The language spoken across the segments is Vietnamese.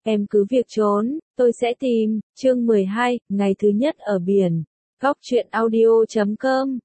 Em cứ việc trốn, tôi sẽ tìm. Chương 12, ngày thứ nhất ở biển. Góc truyện audio.com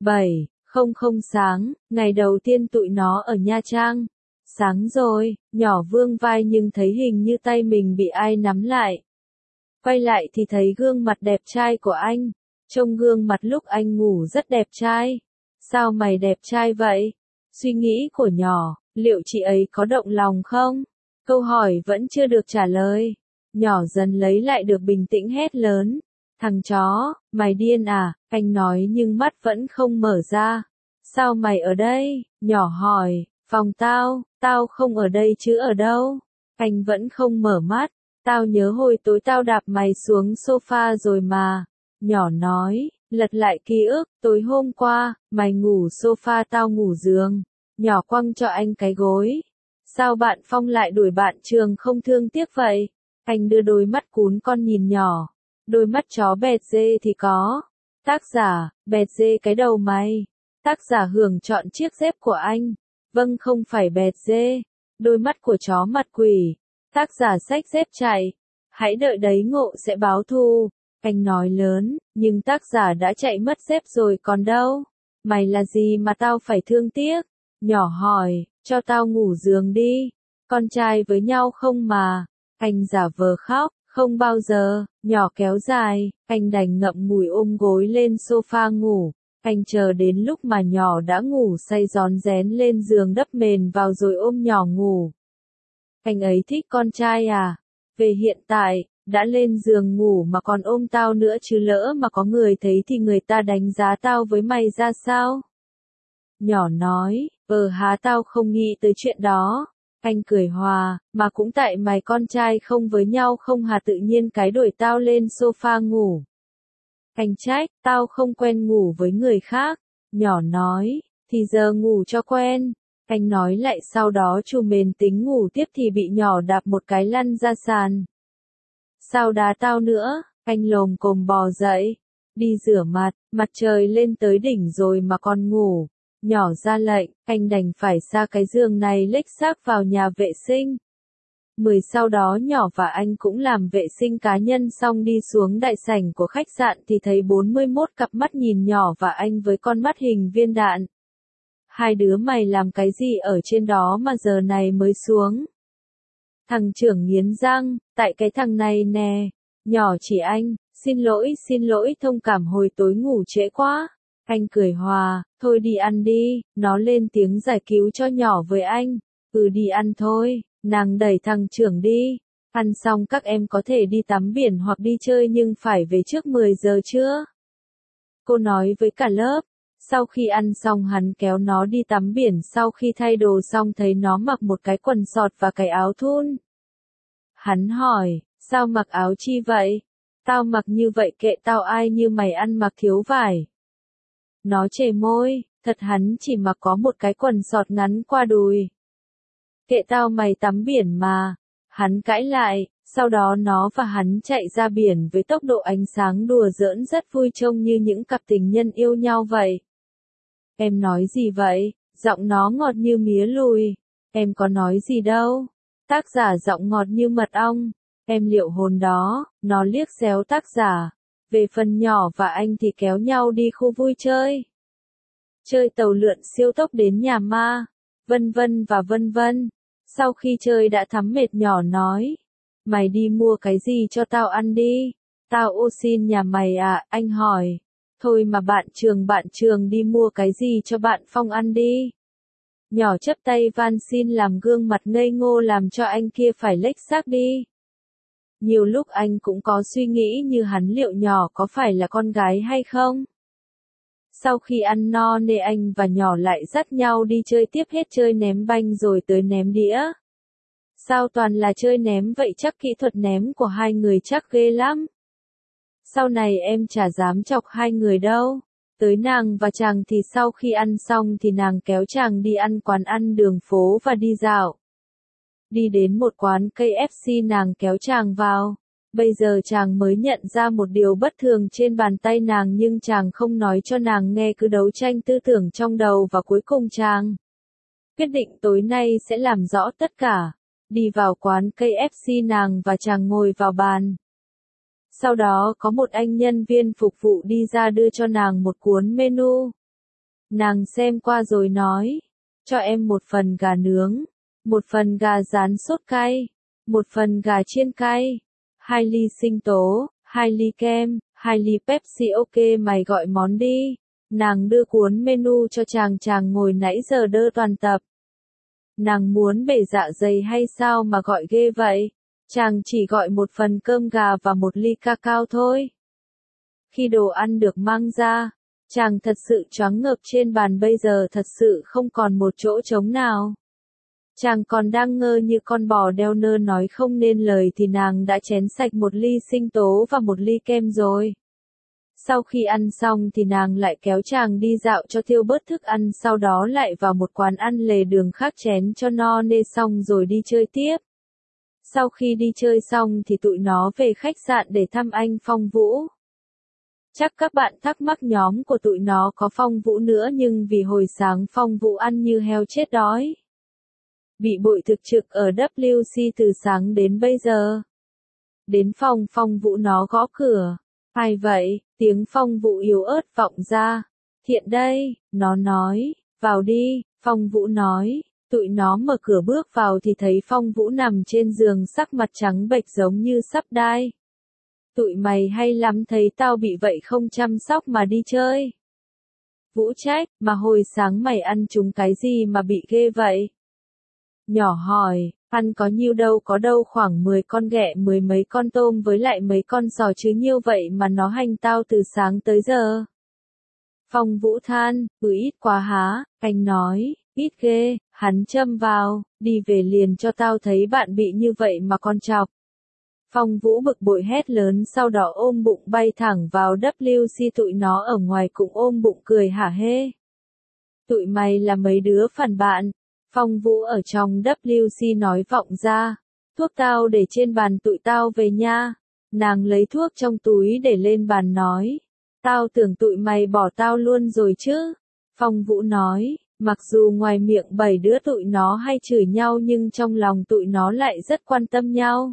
7:00 sáng, ngày đầu tiên tụi nó ở Nha Trang. Sáng rồi, nhỏ vương vai nhưng thấy hình như tay mình bị ai nắm lại. Quay lại thì thấy gương mặt đẹp trai của anh. Trông gương mặt lúc anh ngủ rất đẹp trai. Sao mày đẹp trai vậy? Suy nghĩ của nhỏ, liệu chị ấy có động lòng không? Câu hỏi vẫn chưa được trả lời. Nhỏ dần lấy lại được bình tĩnh hét lớn. Thằng chó, mày điên à? Anh nói nhưng mắt vẫn không mở ra. Sao mày ở đây? Nhỏ hỏi. Phòng tao không ở đây chứ ở đâu? Anh vẫn không mở mắt. Tao nhớ hồi tối tao đạp mày xuống sofa rồi mà. Nhỏ nói, lật lại ký ức, tối hôm qua, mày ngủ sofa tao ngủ giường. Nhỏ quăng cho anh cái gối. Sao bạn Phong lại đuổi bạn trường không thương tiếc vậy? Anh đưa đôi mắt cún con nhìn nhỏ. Đôi mắt chó bẹt dê thì có. Tác giả, bẹt dê cái đầu mày. Tác giả Hưởng chọn chiếc dép của anh. Vâng, không phải bẹt dê. Đôi mắt của chó mặt quỷ. Tác giả sách dép chạy. Hãy đợi đấy ngộ sẽ báo thù. Anh nói lớn, nhưng tác giả đã chạy mất dép rồi còn đâu. Mày là gì mà tao phải thương tiếc? Nhỏ hỏi, cho tao ngủ giường đi. Con trai với nhau không mà. Anh giả vờ khóc, không bao giờ. Nhỏ kéo dài, anh đành ngậm ngùi ôm gối lên sofa ngủ. Anh chờ đến lúc mà nhỏ đã ngủ say rón rén lên giường đắp mền vào rồi ôm nhỏ ngủ. Anh ấy thích con trai à? Về hiện tại, đã lên giường ngủ mà còn ôm tao nữa chứ lỡ mà có người thấy thì người ta đánh giá tao với mày ra sao? Nhỏ nói, há tao không nghĩ tới chuyện đó. Anh cười hòa, mà cũng tại mày con trai không với nhau không hà tự nhiên cái đuổi tao lên sofa ngủ. Anh trách, tao không quen ngủ với người khác. Nhỏ nói, thì giờ ngủ cho quen. Anh nói lại sau đó chùm mền tính ngủ tiếp thì bị nhỏ đạp một cái lăn ra sàn. Sao đá tao nữa? Anh lồm cồm bò dậy. Đi rửa mặt, mặt trời lên tới đỉnh rồi mà còn ngủ. Nhỏ ra lệnh, anh đành phải xa cái giường này lếch xác vào nhà vệ sinh. Sau đó nhỏ và anh cũng làm vệ sinh cá nhân xong đi xuống đại sảnh của khách sạn thì thấy 41 cặp mắt nhìn nhỏ và anh với con mắt hình viên đạn. Hai đứa mày làm cái gì ở trên đó mà giờ này mới xuống? Thằng trưởng nghiến răng, tại cái thằng này nè. Nhỏ chỉ anh, xin lỗi thông cảm hồi tối ngủ trễ quá. Anh cười hòa, thôi đi ăn đi, nó lên tiếng giải cứu cho nhỏ với anh. Đi ăn thôi, nàng đẩy thằng trưởng đi. Ăn xong các em có thể đi tắm biển hoặc đi chơi nhưng phải về trước 10 giờ trưa. Cô nói với cả lớp. Sau khi ăn xong hắn kéo nó đi tắm biển sau khi thay đồ xong thấy nó mặc một cái quần sọt và cái áo thun. Hắn hỏi, sao mặc áo chi vậy? Tao mặc như vậy kệ tao ai như mày ăn mặc thiếu vải. Nó chề môi, thật hắn chỉ mặc có một cái quần sọt ngắn qua đùi. Kệ tao mày tắm biển mà. Hắn cãi lại, sau đó nó và hắn chạy ra biển với tốc độ ánh sáng đùa giỡn rất vui trông như những cặp tình nhân yêu nhau vậy. Em nói gì vậy? Giọng nó ngọt như mía lùi. Em có nói gì đâu. Tác giả giọng ngọt như mật ong. Em liệu hồn đó, nó liếc xéo tác giả. Về phần nhỏ và anh thì kéo nhau đi khu vui chơi. Chơi tàu lượn siêu tốc đến nhà ma. Vân vân và vân vân. Sau khi chơi đã thấm mệt nhỏ nói. Mày đi mua cái gì cho tao ăn đi. Tao ô xin nhà mày à, anh hỏi. Thôi mà bạn trường đi mua cái gì cho bạn Phong ăn đi. Nhỏ chấp tay van xin làm gương mặt ngây ngô làm cho anh kia phải lếch xác đi. Nhiều lúc anh cũng có suy nghĩ như hắn liệu nhỏ có phải là con gái hay không. Sau khi ăn no nê anh và nhỏ lại dắt nhau đi chơi tiếp hết chơi ném banh rồi tới ném đĩa. Sao toàn là chơi ném vậy chắc kỹ thuật ném của hai người chắc ghê lắm. Sau này em chả dám chọc hai người đâu. Tới nàng và chàng thì sau khi ăn xong thì nàng kéo chàng đi ăn quán ăn đường phố và đi dạo. Đi đến một quán KFC nàng kéo chàng vào. Bây giờ chàng mới nhận ra một điều bất thường trên bàn tay nàng nhưng chàng không nói cho nàng nghe cứ đấu tranh tư tưởng trong đầu và cuối cùng chàng quyết định tối nay sẽ làm rõ tất cả. Đi vào quán KFC nàng và chàng ngồi vào bàn. Sau đó có một anh nhân viên phục vụ đi ra đưa cho nàng một cuốn menu. Nàng xem qua rồi nói, cho em một phần gà nướng, một phần gà rán sốt cay, một phần gà chiên cay, 2 ly sinh tố, 2 ly kem, 2 ly Pepsi. Ok, mày gọi món đi. Nàng đưa cuốn menu cho chàng ngồi nãy giờ đơ toàn tập. Nàng muốn bể dạ dày hay sao mà gọi ghê vậy? Chàng chỉ gọi một phần cơm gà và một ly cacao thôi. Khi đồ ăn được mang ra, chàng thật sự choáng ngợp, trên bàn bây giờ thật sự không còn một chỗ trống nào. Chàng còn đang ngơ như con bò đeo nơ nói không nên lời thì nàng đã chén sạch một ly sinh tố và một ly kem rồi. Sau khi ăn xong thì nàng lại kéo chàng đi dạo cho tiêu bớt thức ăn, sau đó lại vào một quán ăn lề đường khác chén cho no nê xong rồi đi chơi tiếp. Sau khi đi chơi xong thì tụi nó về khách sạn để thăm anh Phong Vũ. Chắc các bạn thắc mắc nhóm của tụi nó có Phong Vũ nữa, nhưng vì hồi sáng Phong Vũ ăn như heo chết đói. Bị bội thực trực ở WC từ sáng đến bây giờ. Đến phòng Phong Vũ nó gõ cửa. Ai vậy? Tiếng Phong Vũ yếu ớt vọng ra. Thiện đây, nó nói, vào đi. Phong Vũ nói. Tụi nó mở cửa bước vào thì thấy Phong Vũ nằm trên giường sắc mặt trắng bệch giống như sắp đai. Tụi mày hay lắm, thấy tao bị vậy không chăm sóc mà đi chơi. Vũ trách, mà hồi sáng mày ăn trúng cái gì mà bị ghê vậy? Nhỏ hỏi, ăn có nhiêu đâu, có đâu khoảng 10 con ghẹ, 10 mấy con tôm với lại mấy con sò chứ nhiêu vậy mà nó hành tao từ sáng tới giờ. Phong Vũ than, ít quá há, anh nói, ít ghê, hắn châm vào, đi về liền cho tao thấy bạn bị như vậy mà còn chọc. Phong Vũ bực bội hét lớn, sau đó ôm bụng bay thẳng vào WC, tụi nó ở ngoài cũng ôm bụng cười hả hê. Tụi mày là mấy đứa phản bạn. Phong Vũ ở trong WC nói vọng ra, thuốc tao để trên bàn, tụi tao về nha. Nàng lấy thuốc trong túi để lên bàn nói, tao tưởng tụi mày bỏ tao luôn rồi chứ. Phong Vũ nói, mặc dù ngoài miệng 7 đứa tụi nó hay chửi nhau nhưng trong lòng tụi nó lại rất quan tâm nhau.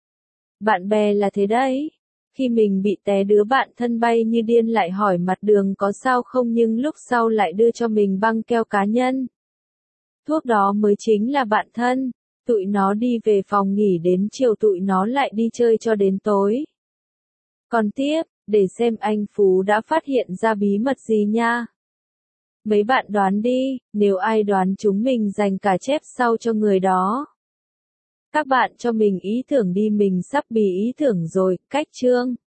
Bạn bè là thế đấy. Khi mình bị té, đứa bạn thân bay như điên lại hỏi mặt đường có sao không, nhưng lúc sau lại đưa cho mình băng keo cá nhân. Thuốc đó mới chính là bạn thân. Tụi nó đi về phòng nghỉ, đến chiều tụi nó lại đi chơi cho đến tối. Còn tiếp, để xem anh Phú đã phát hiện ra bí mật gì nha. Mấy bạn đoán đi, nếu ai đoán chúng mình dành cả chép sau cho người đó. Các bạn cho mình ý tưởng đi, mình sắp bí ý tưởng rồi. Cách chương